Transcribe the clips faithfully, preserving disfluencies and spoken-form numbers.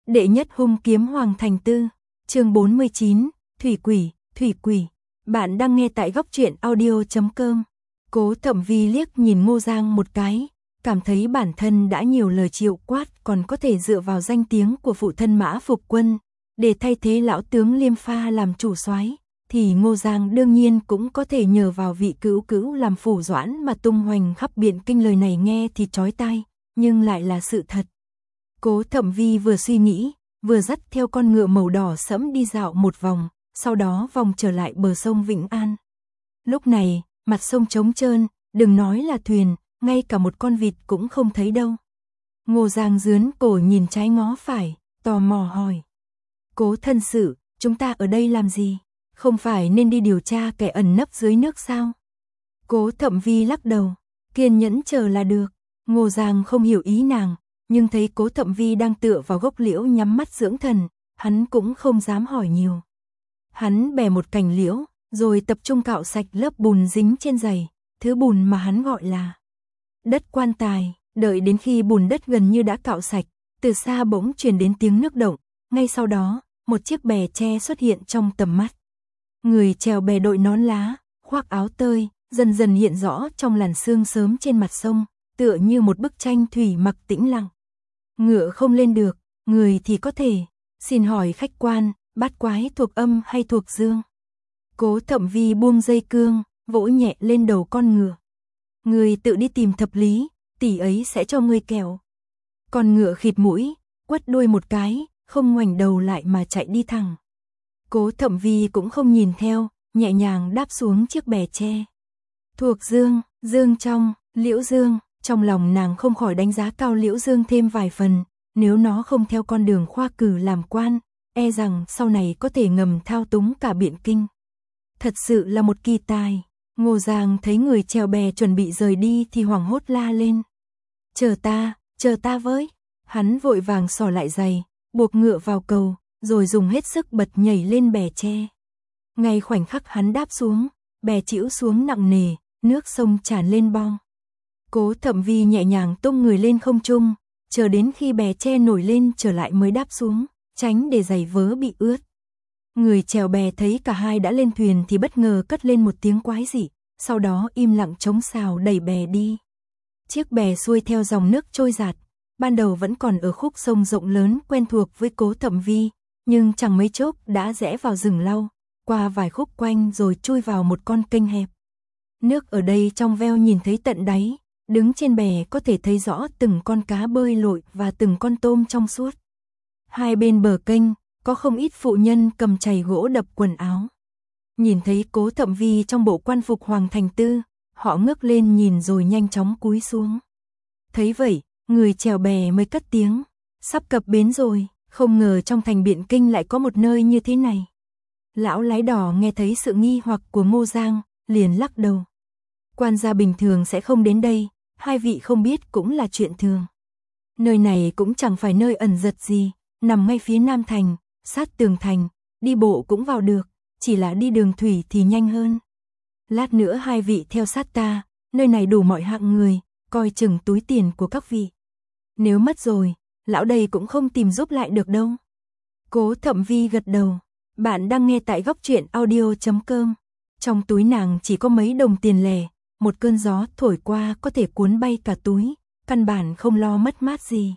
Đệ nhất hung kiếm Hoàng Thành Tư, chương bốn mươi chín, Thủy Quỷ, Thủy Quỷ. Bạn đang nghe tại góc truyện audio chấm com. Cố Thẩm Vi liếc nhìn Ngô Giang một cái, cảm thấy bản thân đã nhiều lời triệu quát, còn có thể dựa vào danh tiếng của phụ thân Mã Phục Quân để thay thế lão tướng Liêm Pha làm chủ soái, thì Ngô Giang đương nhiên cũng có thể nhờ vào vị cữu cữu làm phủ doãn mà tung hoành khắp Biện Kinh. Lời này nghe thì chói tai, nhưng lại là sự thật. Cố Thẩm Vi vừa suy nghĩ, vừa dắt theo con ngựa màu đỏ sẫm đi dạo một vòng, sau đó vòng trở lại bờ sông Vĩnh An. Lúc này, mặt sông trống trơn, đừng nói là thuyền, ngay cả một con vịt cũng không thấy đâu. Ngô Giang dướn cổ nhìn trái ngó phải, tò mò hỏi. Cố thân sự, chúng ta ở đây làm gì? Không phải nên đi điều tra kẻ ẩn nấp dưới nước sao? Cố Thẩm Vi lắc đầu, kiên nhẫn chờ là được. Ngô Giang không hiểu ý nàng, nhưng thấy Cố Thẩm Vi đang tựa vào gốc liễu nhắm mắt dưỡng thần, hắn cũng không dám hỏi nhiều. Hắn bẻ một cành liễu, rồi tập trung cạo sạch lớp bùn dính trên giày, thứ bùn mà hắn gọi là đất quan tài. Đợi đến khi bùn đất gần như đã cạo sạch, từ xa bỗng truyền đến tiếng nước động, ngay sau đó, một chiếc bè tre xuất hiện trong tầm mắt. Người chèo bè đội nón lá, khoác áo tơi, dần dần hiện rõ trong làn sương sớm trên mặt sông, tựa như một bức tranh thủy mặc tĩnh lặng. Ngựa không lên được, người thì có thể. Xin hỏi khách quan, bát quái thuộc âm hay thuộc dương? Cố Thẩm Vi buông dây cương, vỗ nhẹ lên đầu con ngựa. Người tự đi tìm thập lý, tỷ ấy sẽ cho ngươi kẹo. Con ngựa khịt mũi, quất đuôi một cái, không ngoảnh đầu lại mà chạy đi thẳng. Cố Thẩm Vi cũng không nhìn theo, nhẹ nhàng đáp xuống chiếc bè tre. Thuộc dương, dương trong, liễu dương. Trong lòng nàng không khỏi đánh giá cao liễu dương thêm vài phần, nếu nó không theo con đường khoa cử làm quan, e rằng sau này có thể ngầm thao túng cả Biện Kinh. Thật sự là một kỳ tài. Ngô Giang thấy người chèo bè chuẩn bị rời đi thì hoảng hốt la lên. Chờ ta, chờ ta với. Hắn vội vàng xỏ lại giày, buộc ngựa vào cầu, rồi dùng hết sức bật nhảy lên bè tre. Ngay khoảnh khắc hắn đáp xuống, bè chĩu xuống nặng nề, nước sông tràn lên bong. Cố Thẩm Vi nhẹ nhàng tung người lên không trung, chờ đến khi bè tre nổi lên trở lại mới đáp xuống, tránh để giày vớ bị ướt. Người chèo bè thấy cả hai đã lên thuyền thì bất ngờ cất lên một tiếng quái dị, sau đó im lặng chống sào đẩy bè đi. Chiếc bè xuôi theo dòng nước trôi dạt, ban đầu vẫn còn ở khúc sông rộng lớn quen thuộc với Cố Thẩm Vi, nhưng chẳng mấy chốc đã rẽ vào rừng lau, qua vài khúc quanh rồi chui vào một con kênh hẹp. Nước ở đây trong veo nhìn thấy tận đáy. Đứng trên bè có thể thấy rõ từng con cá bơi lội và từng con tôm trong suốt. Hai bên bờ kênh, có không ít phụ nhân cầm chày gỗ đập quần áo. Nhìn thấy Cố Thẩm Vi trong bộ quan phục Hoàng Thành Tư, họ ngước lên nhìn rồi nhanh chóng cúi xuống. Thấy vậy, người chèo bè mới cất tiếng. Sắp cập bến rồi, không ngờ trong thành Biện Kinh lại có một nơi như thế này. Lão lái đỏ nghe thấy sự nghi hoặc của Ngô Giang, liền lắc đầu. Quan gia bình thường sẽ không đến đây. Hai vị không biết cũng là chuyện thường. Nơi này cũng chẳng phải nơi ẩn giật gì, nằm ngay phía nam thành, sát tường thành, đi bộ cũng vào được, chỉ là đi đường thủy thì nhanh hơn. Lát nữa hai vị theo sát ta, nơi này đủ mọi hạng người, coi chừng túi tiền của các vị. Nếu mất rồi, lão đây cũng không tìm giúp lại được đâu. Cố Thẩm Vi gật đầu, bạn đang nghe tại góc truyện audio chấm com. Trong túi nàng chỉ có mấy đồng tiền lẻ. Một cơn gió thổi qua có thể cuốn bay cả túi, căn bản không lo mất mát gì.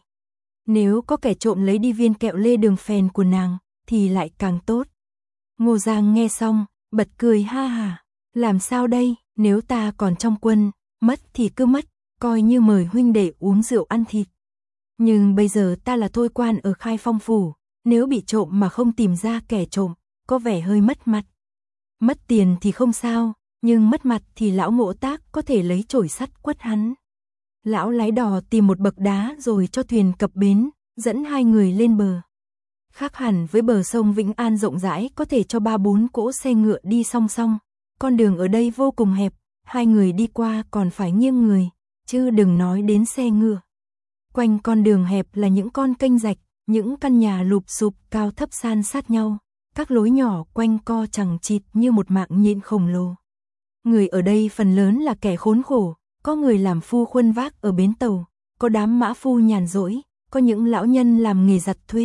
Nếu có kẻ trộm lấy đi viên kẹo lê đường phèn của nàng, thì lại càng tốt. Ngô Giang nghe xong, bật cười ha hả. Làm sao đây, nếu ta còn trong quân, mất thì cứ mất, coi như mời huynh đệ uống rượu ăn thịt. Nhưng bây giờ ta là thôi quan ở Khai Phong phủ, nếu bị trộm mà không tìm ra kẻ trộm, có vẻ hơi mất mặt. Mất tiền thì không sao. Nhưng mất mặt thì lão Ngộ Tác có thể lấy chổi sắt quất hắn. Lão lái đò tìm một bậc đá rồi cho thuyền cập bến, dẫn hai người lên bờ. Khác hẳn với bờ sông Vĩnh An rộng rãi có thể cho ba bốn cỗ xe ngựa đi song song. Con đường ở đây vô cùng hẹp, hai người đi qua còn phải nghiêng người, chứ đừng nói đến xe ngựa. Quanh con đường hẹp là những con kênh rạch, những căn nhà lụp xụp cao thấp san sát nhau. Các lối nhỏ quanh co chằng chịt như một mạng nhện khổng lồ. Người ở đây phần lớn là kẻ khốn khổ, có người làm phu khuân vác ở bến tàu, có đám mã phu nhàn rỗi, có những lão nhân làm nghề giặt thuê,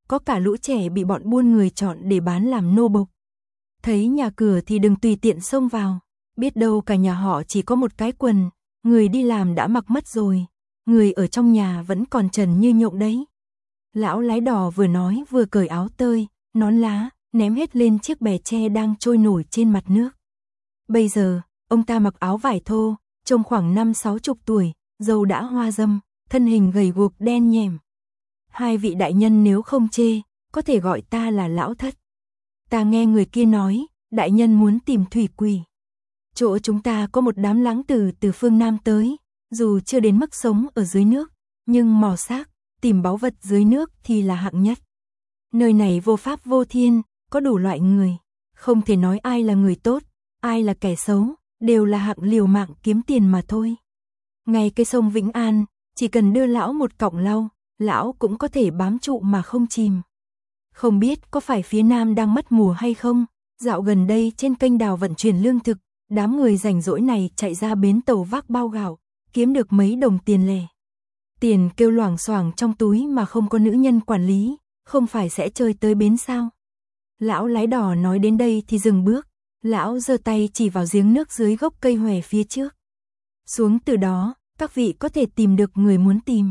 có cả lũ trẻ bị bọn buôn người chọn để bán làm nô bộc. Thấy nhà cửa thì đừng tùy tiện xông vào, biết đâu cả nhà họ chỉ có một cái quần, người đi làm đã mặc mất rồi, người ở trong nhà vẫn còn trần như nhộng đấy. Lão lái đò vừa nói vừa cởi áo tơi, nón lá, ném hết lên chiếc bè tre đang trôi nổi trên mặt nước. Bây giờ, ông ta mặc áo vải thô, trông khoảng năm sáu chục tuổi, râu đã hoa râm, thân hình gầy guộc đen nhèm. Hai vị đại nhân nếu không chê, có thể gọi ta là lão thất. Ta nghe người kia nói, đại nhân muốn tìm thủy quỷ. Chỗ chúng ta có một đám lãng tử từ phương Nam tới, dù chưa đến mức sống ở dưới nước, nhưng mò xác, tìm báu vật dưới nước thì là hạng nhất. Nơi này vô pháp vô thiên, có đủ loại người, không thể nói ai là người tốt, ai là kẻ xấu, đều là hạng liều mạng kiếm tiền mà thôi. Ngay cái sông Vĩnh An, chỉ cần đưa lão một cọng lau, lão cũng có thể bám trụ mà không chìm. Không biết có phải phía Nam đang mất mùa hay không, dạo gần đây trên kênh đào vận chuyển lương thực, đám người rảnh rỗi này chạy ra bến tàu vác bao gạo, kiếm được mấy đồng tiền lẻ. Tiền kêu loảng xoảng trong túi mà không có nữ nhân quản lý, không phải sẽ chơi tới bến sao? Lão lái đò nói đến đây thì dừng bước, lão giơ tay chỉ vào giếng nước dưới gốc cây hòe phía trước. Xuống từ đó, các vị có thể tìm được người muốn tìm.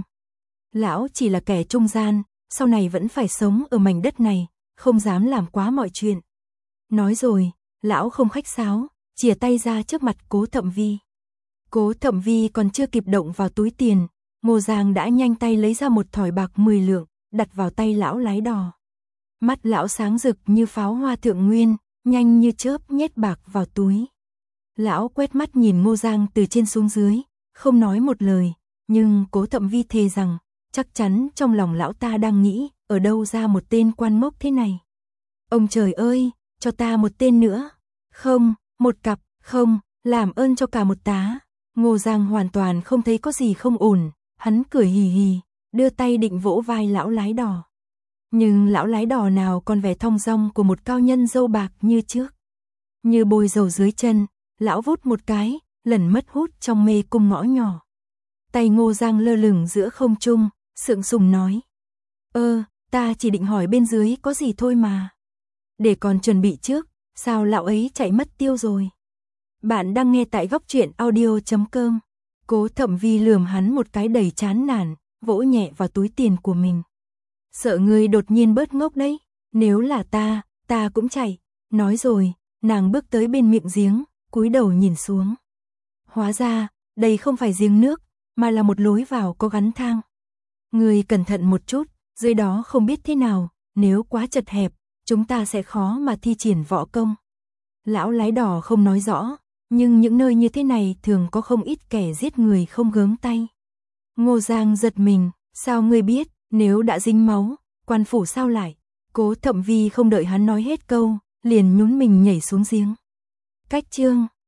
Lão chỉ là kẻ trung gian, sau này vẫn phải sống ở mảnh đất này, không dám làm quá mọi chuyện. Nói rồi, lão không khách sáo, chìa tay ra trước mặt Cố Thậm Vi. Cố Thậm Vi còn chưa kịp động vào túi tiền, Ngô Giang đã nhanh tay lấy ra một thỏi bạc mười lượng, đặt vào tay lão lái đò. Mắt lão sáng rực như pháo hoa thượng nguyên, nhanh như chớp nhét bạc vào túi. Lão quét mắt nhìn Ngô Giang từ trên xuống dưới, không nói một lời, nhưng Cố Thậm Vi thề rằng, chắc chắn trong lòng lão ta đang nghĩ, ở đâu ra một tên quan mốc thế này. Ông trời ơi, cho ta một tên nữa. Không, một cặp, không, làm ơn cho cả một tá. Ngô Giang hoàn toàn không thấy có gì không ổn, hắn cười hì hì, đưa tay định vỗ vai lão lái đò. Nhưng lão lái đò nào còn vẻ thong dong của một cao nhân râu bạc như trước. Như bôi dầu dưới chân, lão vút một cái, lần mất hút trong mê cung ngõ nhỏ. Tay Ngô Giang lơ lửng giữa không trung, sượng sùng nói. Ơ, ta chỉ định hỏi bên dưới có gì thôi mà. Để còn chuẩn bị trước, sao lão ấy chạy mất tiêu rồi. Bạn đang nghe tại góc truyện audio chấm com. Cố Thậm Vi lườm hắn một cái đầy chán nản, vỗ nhẹ vào túi tiền của mình. Sợ ngươi đột nhiên bớt ngốc đấy, nếu là ta, ta cũng chạy. Nói rồi, nàng bước tới bên miệng giếng, cúi đầu nhìn xuống. Hóa ra, đây không phải giếng nước, mà là một lối vào có gắn thang. Ngươi cẩn thận một chút, dưới đó không biết thế nào, nếu quá chật hẹp, chúng ta sẽ khó mà thi triển võ công. Lão lái đò không nói rõ, nhưng những nơi như thế này thường có không ít kẻ giết người không gớm tay. Ngô Giang giật mình, sao ngươi biết, nếu đã dính máu, quan phủ sao lại? Cố Thậm Vi không đợi hắn nói hết câu, liền nhún mình nhảy xuống giếng. Cách chương